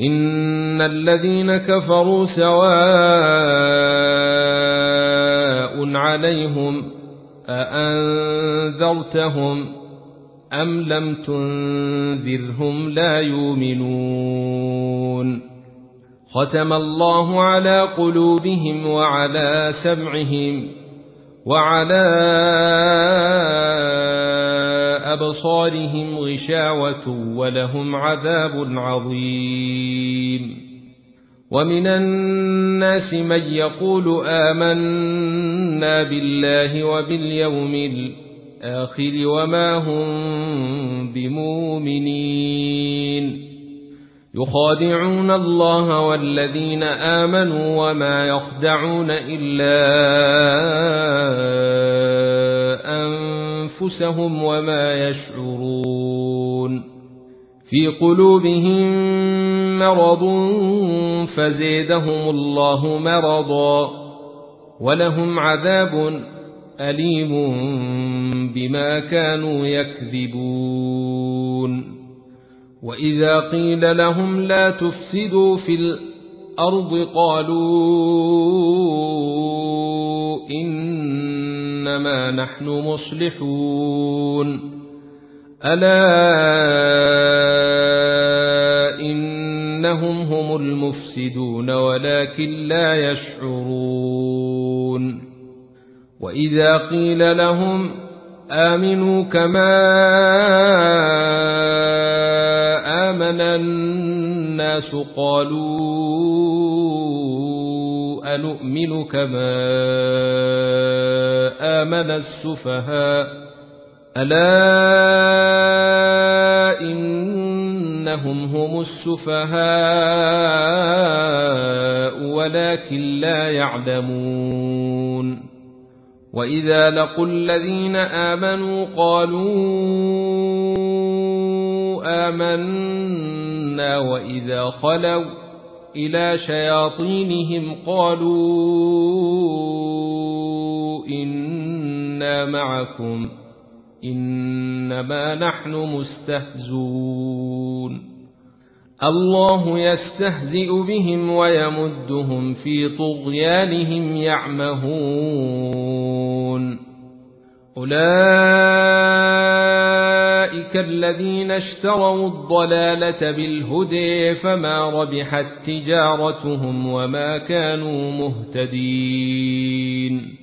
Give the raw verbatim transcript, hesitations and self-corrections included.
إن الذين كفروا سواء عليهم أأنذرتهم أم لم تنذرهم لا يؤمنون ختم الله على قلوبهم وعلى سمعهم وعلى أبصارهم غشاوة ولهم عذاب عظيم ومن الناس من يقول آمنا بالله وباليوم الآخر وما هم بمؤمنين يخادعون الله والذين آمنوا وما يخدعون إلا أنفسهم وما يشعرون في قلوبهم مرض فزادهم الله مرضا ولهم عذاب أليم بما كانوا يكذبون وإذا قيل لهم لا تفسدوا في الأرض قالوا إنما نحن مصلحون ألا إنهم هم المفسدون ولكن لا يشعرون وإذا قيل لهم آمنوا كما آمن الناس قالوا أنؤمن كما آمن السفهاء ألا إنهم هم السفهاء ولكن لا يعلمون وإذا لقوا الذين آمنوا قالوا آمنا وإذا خلوا إلى شياطينهم قالوا إنا معكم إنما نحن مستهزون الله يستهزئ بهم ويمدهم في طغيانهم يعمهون أولئك الذين اشتروا الضلالة بالهدى فما ربحت تجارتهم وما كانوا مهتدين